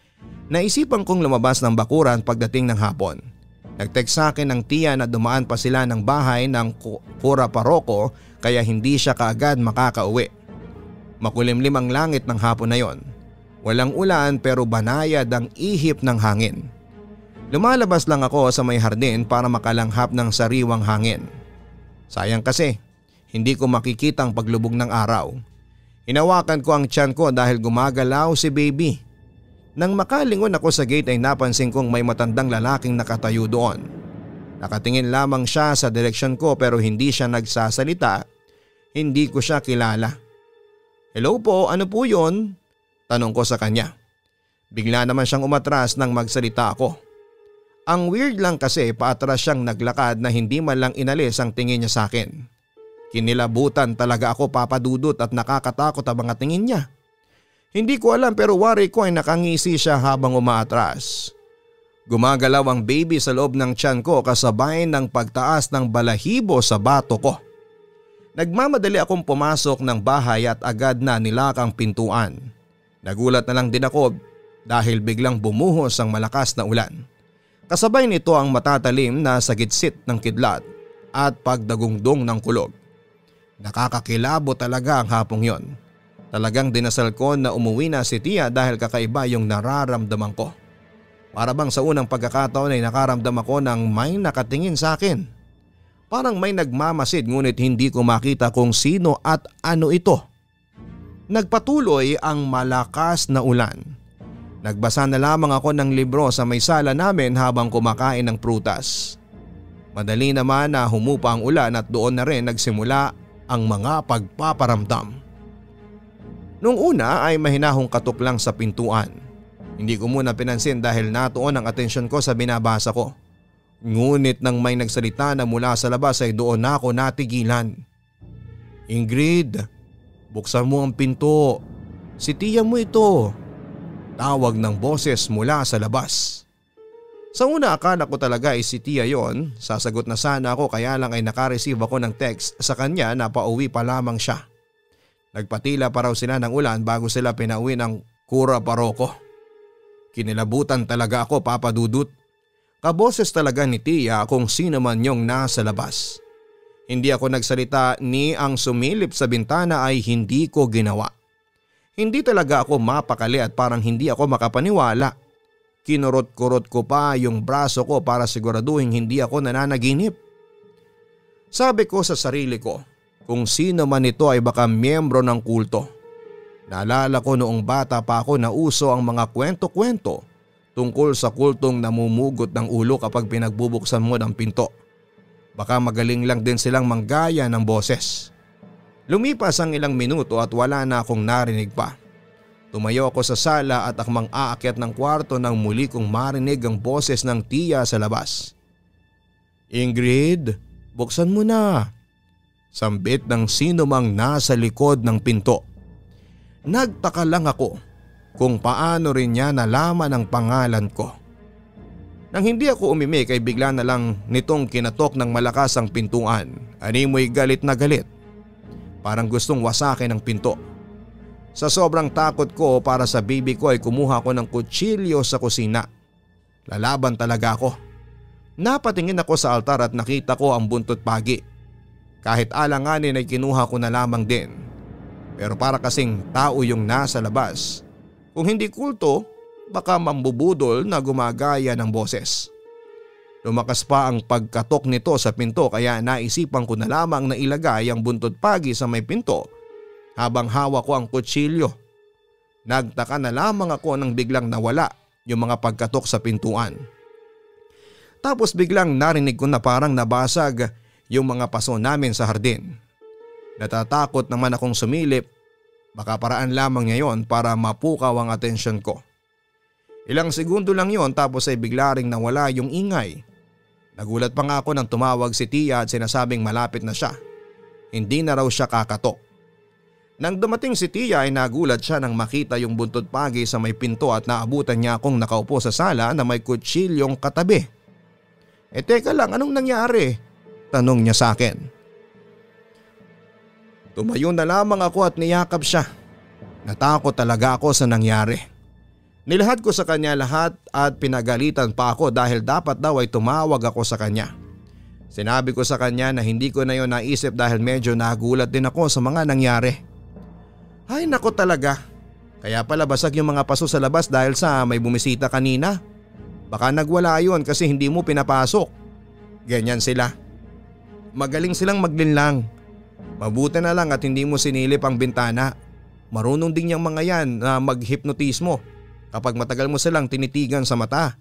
Naisipan kong lumabas ng bakuran pagdating ng hapon. Nag-text sa akin ng tiya na dumaan pa sila ng bahay ng Kura Paroko kaya hindi siya kaagad makakauwi. Makulimlim ang langit ng hapon na yon. Walang ulan pero banayad ang ihip ng hangin. Lumalabas lang ako sa may hardin para makalanghap ng sariwang hangin. Sayang kasi, hindi ko makikita ang paglubog ng araw. Hinawakan ko ang tiyan ko dahil gumagalaw si baby. Nang makalingon ako sa gate ay napansin kong may matandang lalaking nakatayo doon. Nakatingin lamang siya sa direksyon ko pero hindi siya nagsasalita. Hindi ko siya kilala. Hello po, ano po yun? Tanong ko sa kanya. Bigla naman siyang umatras nang magsalita ako. Ang weird lang kasi paatras siyang naglakad na hindi man lang inalis ang tingin niya sa akin. Kinilabutan talaga ako, Papa Dudut, at nakakatakot ang mga tingin niya. Hindi ko alam pero worry ko ay nakangisi siya habang umaatras. Gumagalaw ang baby sa loob ng tiyan ko kasabay ng pagtaas ng balahibo sa bato ko. Nagmamadali akong pumasok ng bahay at agad na nilakang pintuan. Nagulat na lang din ako dahil biglang bumuhos ang malakas na ulan. Kasabay nito ang matatalim na sagitsit ng kidlat at pagdagungdong ng kulog. Nakakakilabo talaga ang hapong yon. Talagang dinasal ko na umuwi na si Tia dahil kakaiba yung nararamdaman ko. Para bang sa unang pagkakataon ay nakaramdam ako ng may nakatingin sa akin. Parang may nagmamasid ngunit hindi ko makita kung sino at ano ito. Nagpatuloy ang malakas na ulan. Nagbasa na lamang ako ng libro sa may sala namin habang kumakain ng prutas. Madali naman na humupa ang ulan at doon na rin nagsimula ang mga pagpaparamdam. Nung una ay mahinahong katok lang sa pintuan. Hindi ko muna pinansin dahil natuon ang atensyon ko sa binabasa ko. Ngunit nang may nagsalita na mula sa labas ay doon na ako natigilan. Ingrid, buksan mo ang pinto. Si Tia mo ito. Tawag ng boses mula sa labas. Sa una akala ko talaga ay si Tia yon. Sasagot na sana ako kaya lang ay nakareceive ako ng text sa kanya na pauwi pa lamang siya. Nagpatila pa raw sila ng ulan bago sila pinauwi ng Cura Paroko. Kinilabutan talaga ako, Papa Dudut. Kaboses talaga ni Tia kung sino man yung nasa labas. Hindi ako nagsalita ni ang sumilip sa bintana ay hindi ko ginawa. Hindi talaga ako mapakali at parang hindi ako makapaniwala. Kinurot-kurot ko pa yung braso ko para siguraduhin hindi ako nananaginip. Sabi ko sa sarili ko, kung sino man ito ay baka miyembro ng kulto. Naalala ko noong bata pa ako na uso ang mga kwento-kwento tungkol sa kultong namumugot ng ulo kapag pinagbubuksan mo ng pinto. Baka magaling lang din silang manggaya ng boses. Lumipas ang ilang minuto at wala na akong narinig pa. Tumayo ako sa sala at akmang aakyat ng kwarto nang muli kong marinig ang boses ng Tia sa labas. Ingrid, buksan mo na. Sambit ng sino mang nasa likod ng pinto. Nagtaka lang ako kung paano rin niya nalaman ang pangalan ko. Nang hindi ako umimik ay bigla na lang nitong kinatok ng malakas ang pintuan. Animoy galit na galit. Parang gustong wasakin ang pinto. Sa sobrang takot ko para sa baby ko ay kumuha ko ng kutsilyo sa kusina. Lalaban talaga ako. Napatingin ako sa altar at nakita ko ang buntot pagi. Kahit alanganin ay kinuha ko na lamang din. Pero para kasing tao yung nasa labas. Kung hindi kulto, baka mambubudol na gumagaya ng boses. Lumakas pa ang pagkatok nito sa pinto kaya naisipan ko na lamang na ilagay ang buntot pagi sa may pinto habang hawak ko ang kutsilyo. Nagtaka na lamang ako nang biglang nawala yung mga pagkatok sa pintuan. Tapos biglang narinig ko na parang nabasag yung mga paso namin sa hardin. Natatakot naman akong sumilip, baka paraan lamang niya yon para mapukaw ang atensyon ko. Ilang segundo lang yon tapos ay bigla ring nawala yung ingay. Nagulat pa nga ako nang tumawag si Tia at sinasabing malapit na siya. Hindi na raw siya kakatok. Nang dumating si Tia ay nagulat siya nang makita yung buntot pagi sa may pinto at naabutan niya akong nakaupo sa sala na may kutsilyong katabi. Eh teka lang, anong nangyari? Tanong niya sa akin. Tumayo na lamang ako at niyakap siya. Natakot talaga ako sa nangyari. Nilahad ko sa kanya lahat at pinagalitan pa ako dahil dapat daw ay tumawag ako sa kanya. Sinabi ko sa kanya na hindi ko na yon naisip dahil medyo nagulat din ako sa mga nangyari. Ay nako talaga, kaya pala basag yung mga paso sa labas dahil sa may bumisita kanina. Baka nagwala yon kasi hindi mo pinapasok. Ganyan sila. Magaling silang maglinlang. Mabuti na lang at hindi mo sinilip ang bintana. Marunong din yung mga yan na mag-hipnotismo kapag matagal mo silang tinitigan sa mata.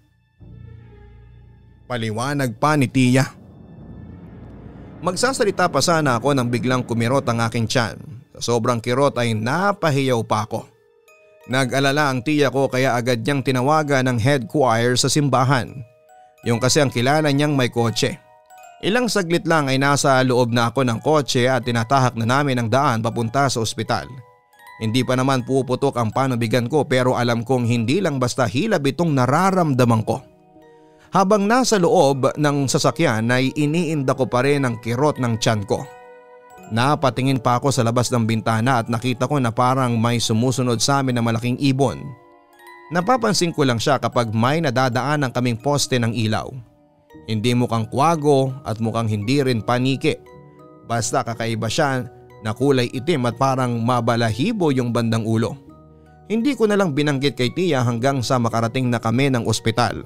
Paliwanag pa ni Tia. Magsasalita pa sana ako nang biglang kumirot ang aking tiyan. Sa sobrang kirot ay napahiyaw pa ako. Nag-alala ang tiya ko kaya agad niyang tinawagan ng head choir sa simbahan. Yung kasi ang kilala niyang may kotse. Ilang saglit lang ay nasa loob na ako ng kotse at tinatahak na namin ang daan papunta sa ospital. Hindi pa naman puputok ang panubigan ko pero alam kong hindi lang basta hilab itong nararamdaman ko. Habang nasa loob ng sasakyan ay iniinda ko pa rin ang kirot ng tiyan ko. Napatingin pa ako sa labas ng bintana at nakita ko na parang may sumusunod sa amin na malaking ibon. Napapansin ko lang siya kapag may nadadaan ng kaming poste ng ilaw. Hindi mukhang kwago at mukhang hindi rin paniki. Basta kakaiba siya na kulay itim at parang mabalahibo yung bandang ulo. Hindi ko na lang binanggit kay tiya hanggang sa makarating na kami ng ospital.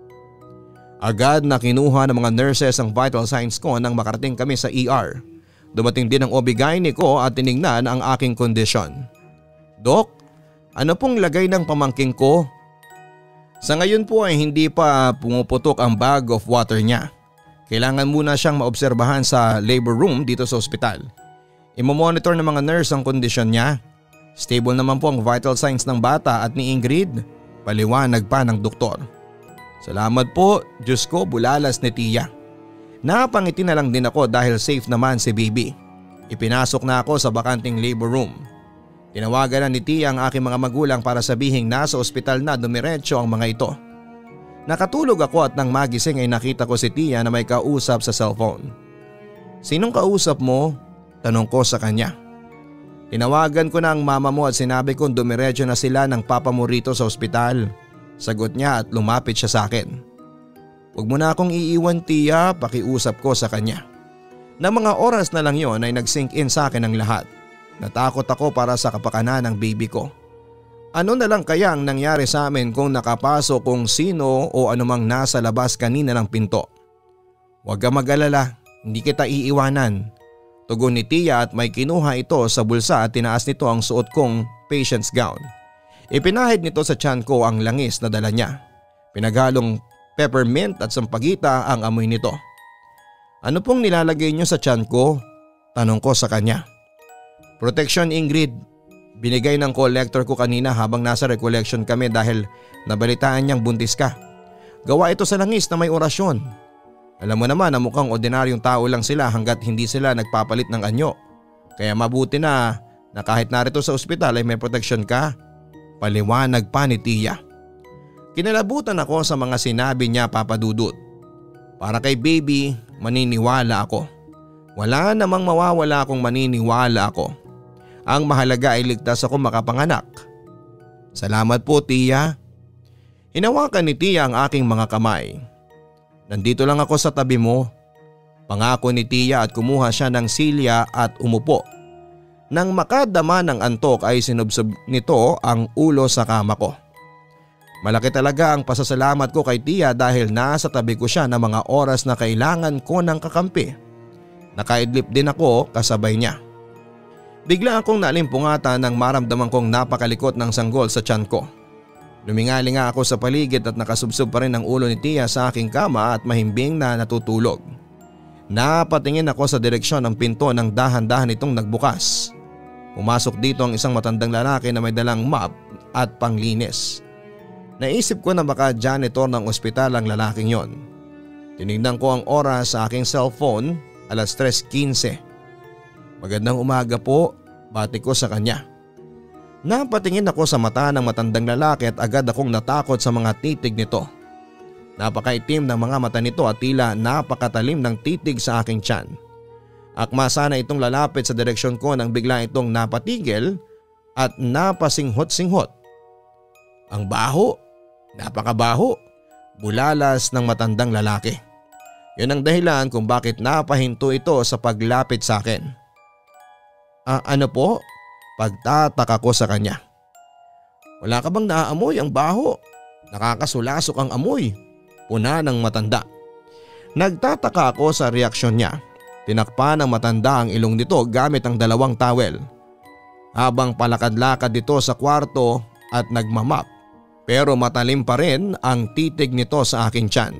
Agad na kinuha ng mga nurses ang vital signs ko nang makarating kami sa E R. Dumating din ang O B G Y N ko at tinignan ang aking kondisyon. Dok, ano pong lagay ng pamangking ko? Sa ngayon po ay hindi pa pumuputok ang bag of water niya. Kailangan muna siyang maobserbahan sa labor room dito sa ospital. Imo-monitor ng mga nurse ang kondisyon niya. Stable naman po ang vital signs ng bata at ni Ingrid. Paliwanag pa ng doktor. Salamat po, Diyos ko, bulalas ni tiya. Napangiti na lang din ako dahil safe naman si baby. Ipinasok na ako sa bakanting labor room. Tinawagan na ni tiya ang aking mga magulang para sabihing nasa ospital na dumiretso ang mga ito. Nakatulog ako at nang magising ay nakita ko si tiya na may kausap sa cellphone. Sinong kausap mo? Tanong ko sa kanya. Tinawagan ko na ang mama mo at sinabi kong dumiretso na sila ng papa mo rito sa ospital. Sagot niya at lumapit siya sa akin. Huwag mo na akong iiwan tiya, pakiusap ko sa kanya. Na mga oras na lang yon ay nag-sink in sa akin ang lahat. Natakot ako para sa kapakanan ng baby ko. Ano na lang kaya ang nangyari sa amin kung nakapasok kung sino o anumang nasa labas kanina ng pinto? Huwag ka mag-alala, hindi kita iiwanan. Tugon ni tiya at may kinuha ito sa bulsa at tinaas nito ang suot kong patient's gown. Ipinahid nito sa tiyan ko ang langis na dala niya. Pinaghalong peppermint at sampagita ang amoy nito. Ano pong nilalagay niyo sa tiyan ko? Tanong ko sa kanya. Protection, Ingrid. Binigay ng collector ko kanina habang nasa recollection kami dahil nabalitaan niyang buntis ka. Gawa ito sa langis na may orasyon. Alam mo naman na mukhang ordinaryong tao lang sila hanggat hindi sila nagpapalit ng anyo. Kaya mabuti na na kahit narito sa ospital ay may protection ka. Paliwanag pa ni tiya. Kinalabutan ako sa mga sinabi niya, Papa Dudut. Para kay baby, maniniwala ako. Wala namang mawawala kung maniniwala ako. Ang mahalaga ay ligtas ako makapanganak. Salamat po tiya. Hinawakan ni tiya ang aking mga kamay. Nandito lang ako sa tabi mo. Pangako ni tiya at kumuha siya ng silya at umupo. Nang makadama ng antok ay sinubsob nito ang ulo sa kama ko. Malaki talaga ang pasasalamat ko kay tiya dahil nasa tabi ko siya ng mga oras na kailangan ko ng kakampi. Nakaidlip din ako kasabay niya. Bigla akong naalimpungatan nang maramdaman kong napakalikot ng sanggol sa tiyan ko. Lumingali nga ako sa paligid at nakasubsob pa rin ang ulo ni tiya sa aking kama at mahimbing na natutulog. Napatingin ako sa direksyon ng pinto nang dahan-dahan itong nagbukas. Pumasok dito ang isang matandang lalaki na may dalang mop at panglinis. Naisip ko na baka janitor ng ospital ang lalaking yon. Tinignan ko ang oras sa aking cellphone, alas tres quince. Magandang umaga po, bati ko sa kanya. Napatingin ako sa mata ng matandang lalaki at agad akong natakot sa mga titig nito. Napakaitim ng mga mata nito at tila napakatalim ng titig sa aking tiyan. Akma sana itong lalapit sa direksyon ko nang bigla itong napatigil at napasinghot-singhot. Ang baho, napakabaho, bulalas ng matandang lalaki. Yun ang dahilan kung bakit napahinto ito sa paglapit sa akin. Ah, ano po? Pagtataka ko sa kanya. Wala ka bang naaamoy ang baho? Nakakasulasok ang amoy. Puna ng matanda. Nagtataka ako sa reaksyon niya. Tinakpan ng matanda ang ilong nito gamit ang dalawang towel. Habang palakad-lakad dito sa kwarto at nagmamap. Pero matalim pa rin ang titig nito sa aking tiyan.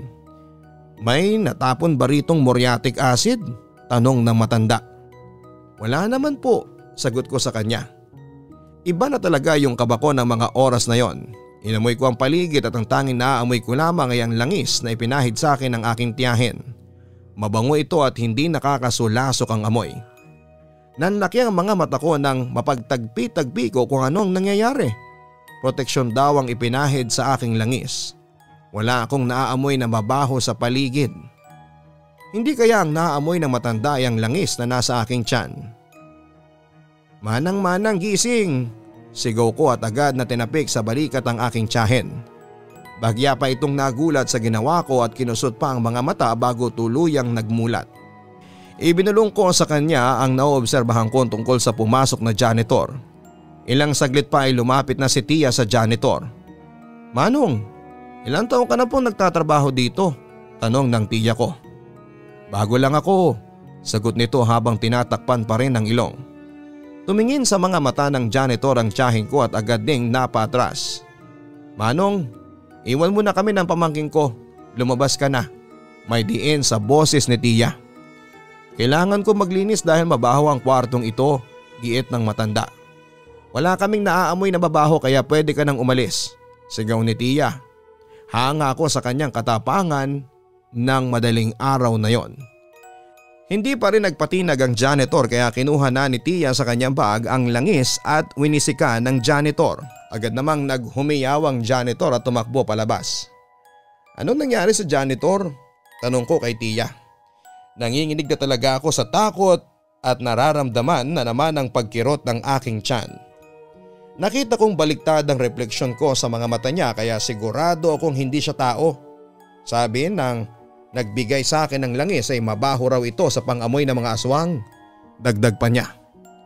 May natapon ba ritong muriatic acid? Tanong ng matanda. Wala naman po, sagot ko sa kanya. Iba na talaga yung kaba ko ng mga oras na yon. Inamoy ko ang paligid at ang tanging naaamoy ko lamang ay ang langis na ipinahid sa akin ng aking tiyahin. Mabango ito at hindi nakakasulasok ang amoy. Nanlaki ang mga mata ko nang mapagtagpi-tagpi ko kung ano ang nangyayari. Proteksyon daw ang ipinahid sa aking langis. Wala akong naaamoy na mabaho sa paligid. Hindi kaya ang naaamoy ng matanda ay ang langis na nasa aking tiyan. Manang-manang gising! Sigaw ko at agad na tinapik sa balikat ang aking tiyahin. Bagya pa itong nagulat sa ginawa ko at kinusot pa ang mga mata bago tuluyang nagmulat. Ibinulong ko sa kanya ang naoobserbahan ko tungkol sa pumasok na janitor. Ilang saglit pa ay lumapit na si Tia sa janitor. Manong, ilang taon ka na po nagtatrabaho dito? Tanong ng tiya ko. Bago lang ako, sagot nito habang tinatakpan pa rin ang ilong. Tumingin sa mga mata ng janitor ang tiyahin ko at agad ding napatras. Manong, iwan mo na kami ng pamangking ko. Lumabas ka na. May diin sa boses ni Tia. Kailangan ko maglinis dahil mabaho ang kwartong ito, giit ng matanda. Wala kaming naaamoy na babaho kaya pwede ka nang umalis, sigaw ni Tia. Hanga ako sa kanyang katapangan ng madaling araw na yon. Hindi pa rin nagpatinag ang janitor kaya kinuha na ni Tia sa kanyang bag ang langis at winisika ng janitor. Agad namang naghumiyaw ang janitor at tumakbo palabas. Anong nangyari sa janitor? Tanong ko kay Tia. Nanginginig na talaga ako sa takot at nararamdaman na naman ang pagkirot ng aking tiyan. Nakita kong baliktad ang refleksyon ko sa mga mata niya kaya sigurado akong hindi siya tao. Sabi ng nagbigay sa akin ng langis ay mabaho raw ito sa pangamoy ng mga aswang. Dagdag pa niya.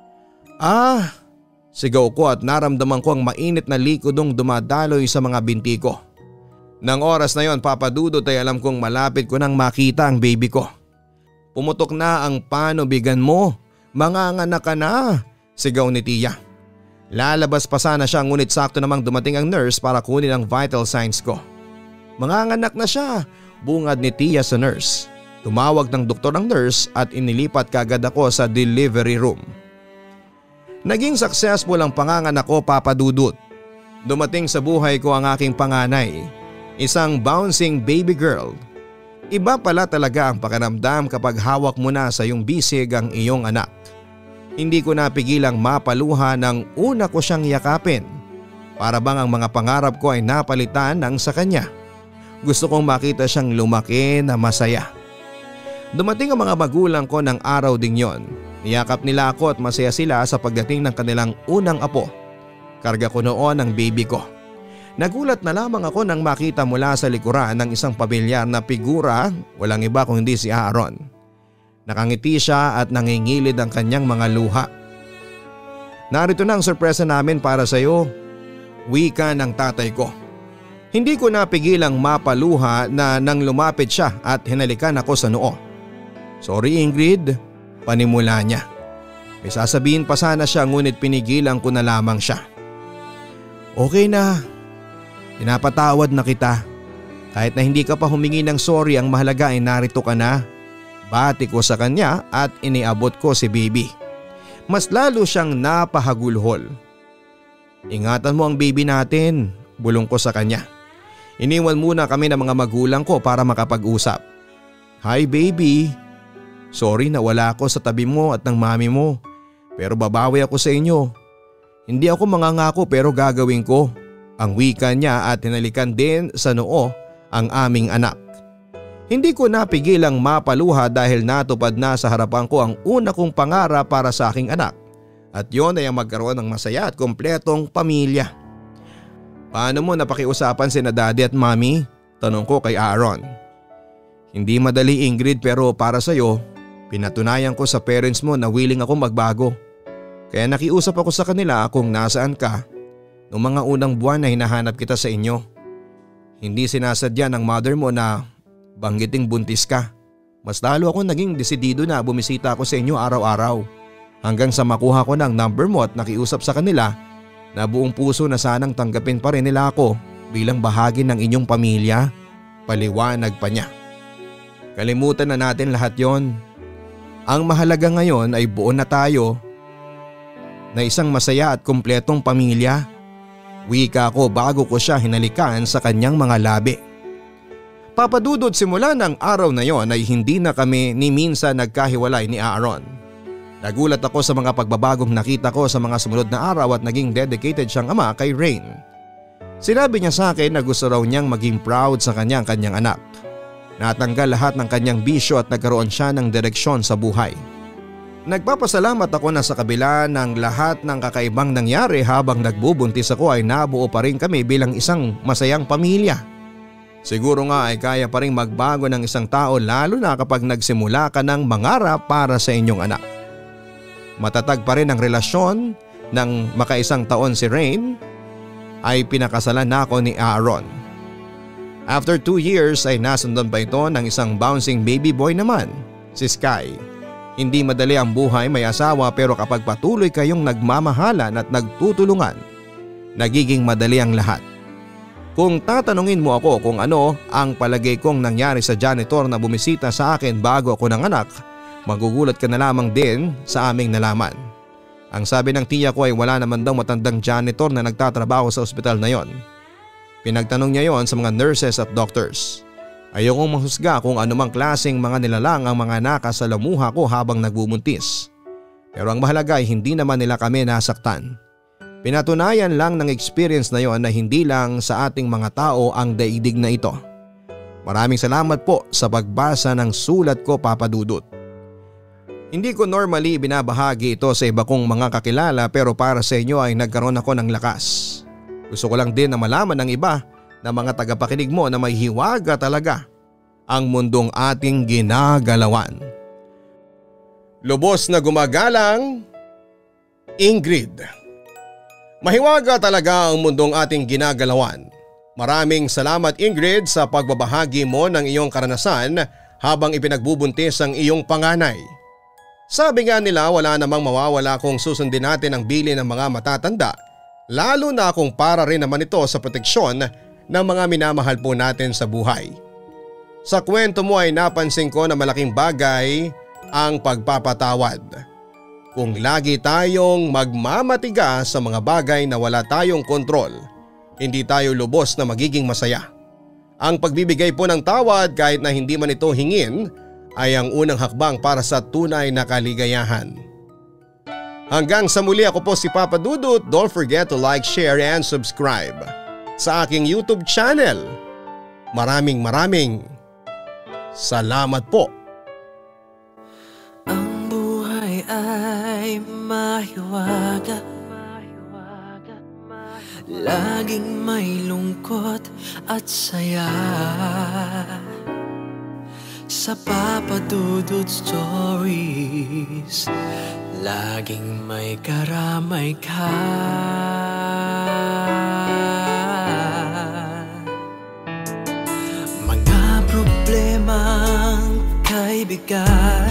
Ah, sigaw ko at naramdaman ko ang mainit na likodong dumadaloy sa mga binti ko. Nang oras na yon, Papa Dudut, ay alam kong malapit ko nang makita ang baby ko. Pumutok na ang panubigan mo. Manganganak ka na, sigaw ni Tia. Lalabas pa sana siya ngunit sakto namang dumating ang nurse para kunin ang vital signs ko. Manganganak na siya, bungad ni Tia sa nurse. Tumawag ng doktor ang nurse at inilipat kagad ako sa delivery room. Naging successful ang panganganak ko, Papa Dudut. Dumating sa buhay ko ang aking panganay, isang bouncing baby girl. Iba pala talaga ang pakiramdam kapag hawak mo na sa iyong bisig ang iyong anak. Hindi ko napigilang mapaluha nang una ko siyang yakapin. Para bang ang mga pangarap ko ay napalitan ng sa kanya. Gusto kong makita siyang lumaki na masaya. Dumating ang mga magulang ko ng araw ding yon. Niyakap nila ako at masaya sila sa pagdating ng kanilang unang apo. Karga ko noon ang baby ko. Nagulat na lamang ako nang makita mula sa likuran ng isang pamilyar na figura, walang iba kung hindi si Aaron. Nakangiti siya at nangingilid ang kanyang mga luha. Narito na ang sorpresa namin para sa iyo, wika ng tatay ko. Hindi ko napigilang mapaluha na nang lumapit siya at hinalikan ako sa noo. Sorry Ingrid, panimula niya. May sasabihin pa sana siya ngunit pinigilan ko na lamang siya. Okay na. Pinapatawad na kita. Kahit na hindi ka pa humingi ng sorry, ang mahalaga ay narito ka na. Bati ko sa kanya at iniabot ko si baby. Mas lalo siyang napahagulhol. Ingatan mo ang baby natin, bulong ko sa kanya. Iniwan muna kami ng mga magulang ko para makapag-usap. Hi baby. Sorry na wala ako sa tabi mo at ng mami mo. Pero babawi ako sa inyo. Hindi ako mangangako pero gagawin ko. Ang wika niya at hinalikan din sa noo ang aming anak. Hindi ko napigilang mapaluha dahil natupad na sa harapan ko ang una kong pangarap para sa aking anak. At yon ay ang magkaroon ng masaya at kompletong pamilya. Paano mo napakiusapan sina daddy at mommy? Tanong ko kay Aaron. Hindi madali Ingrid pero para sa iyo, pinatunayan ko sa parents mo na willing ako magbago. Kaya nakiusap ako sa kanila kung nasaan ka. Noong mga unang buwan na hinahanap kita sa inyo. Hindi sinasadya ng mother mo na banggiting buntis ka. Mas lalo ako naging desidido na bumisita ako sa inyo araw-araw. Hanggang sa makuha ko ng number mo at nakiusap sa kanila na buong puso na sanang tanggapin pa rin nila ako bilang bahagi ng inyong pamilya. Paliwanag pa niya. Kalimutan na natin lahat yon. Ang mahalaga ngayon ay buo na tayo. na isang masaya at kumpletong pamilya. Wika ko bago ko siya hinalikan sa kanyang mga labi. Papadudod, simula ng araw na yon ay hindi na kami ni minsan nagkahiwalay ni Aaron. Nagulat ako sa mga pagbabagong nakita ko sa mga sumunod na araw at naging dedicated siyang ama kay Rain. Sinabi niya sa akin na gusto raw niyang maging proud sa kanyang kanyang anak. Natanggal lahat ng kanyang bisyo at nagkaroon siya ng direksyon sa buhay. Nagpapasalamat ako na sa kabila ng lahat ng kakaibang nangyari habang nagbubuntis ako ay nabuo pa rin kami bilang isang masayang pamilya. Siguro nga ay kaya pa rin magbago ng isang tao lalo na kapag nagsimula ka ng mangarap para sa inyong anak. Matatag pa rin ang relasyon ng makaisang taon si Rain ay pinakasalan na ako ni Aaron. After two years ay nasundan pa ito ng isang bouncing baby boy naman, si Sky. Hindi madali ang buhay may asawa pero kapag patuloy kayong nagmamahalan at nagtutulungan, nagiging madali ang lahat. Kung tatanungin mo ako kung ano ang palagay kong nangyari sa janitor na bumisita sa akin bago ako nanganak, magugulat ka na lamang din sa aming nalaman. Ang sabi ng tiya ko ay wala naman daw matandang janitor na nagtatrabaho sa ospital na yon. Pinagtanong niya yon sa mga nurses at doctors. Ayokong mahusga kung anumang klaseng mga nilalang ang mga nakasalamuha ko habang nagbubuntis. Pero ang mahalaga ay hindi naman nila kami nasaktan. Pinatunayan lang ng experience na yon na hindi lang sa ating mga tao ang daigdig na ito. Maraming salamat po sa pagbasa ng sulat ko, Papa Dudut. Hindi ko normally binabahagi ito sa iba kong mga kakilala pero para sa inyo ay nagkaroon ako ng lakas. Gusto ko lang din na malaman ng iba na mga tagapakinig mo na may hiwaga talaga ang mundong ating ginagalawan. Lubos na gumagalang, Ingrid. Mahiwaga talaga ang mundong ating ginagalawan. Maraming salamat, Ingrid, sa pagbabahagi mo ng iyong karanasan habang ipinagbubuntis ang iyong panganay. Sabi nga nila wala namang mawawala kung susundin natin ang bilin ng mga matatanda, lalo na kung para rin naman ito sa proteksyon ng mga minamahal po natin sa buhay. Sa kwento mo ay napansin ko na malaking bagay ang pagpapatawad. Kung lagi tayong magmamatiga sa mga bagay na wala tayong kontrol, hindi tayo lubos na magiging masaya. Ang pagbibigay po ng tawad kahit na hindi man ito hingin ay ang unang hakbang para sa tunay na kaligayahan. Hanggang sa muli, ako po si Papa Dudut. Don't forget to like, share and subscribe sa aking YouTube channel. Maraming maraming salamat po. Ang buhay ay mahiwaga, laging may lungkot at saya. Sa Papa Dudut Stories, laging may karamay ka. Mga problemang kaibigan,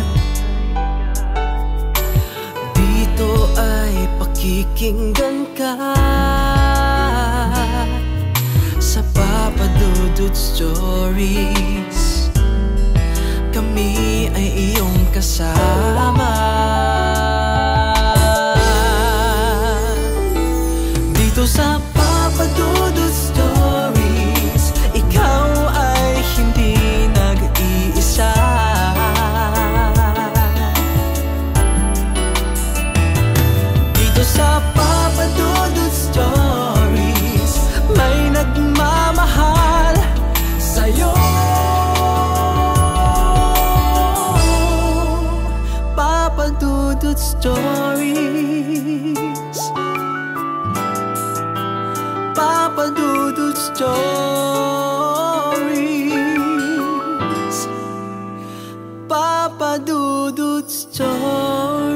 dito ay pakikinggan ka. Sa Papa Dudut Stories, kami ay iyong kasama. Dito sa Papa Dudut Stories, ikaw ay hindi nag-iisa. Dito sa Papa Dudut Stories, may nagmamahal sa'yo. Papa Dudut Stories, Papa Dudut Stories, Papa Dudut Stories.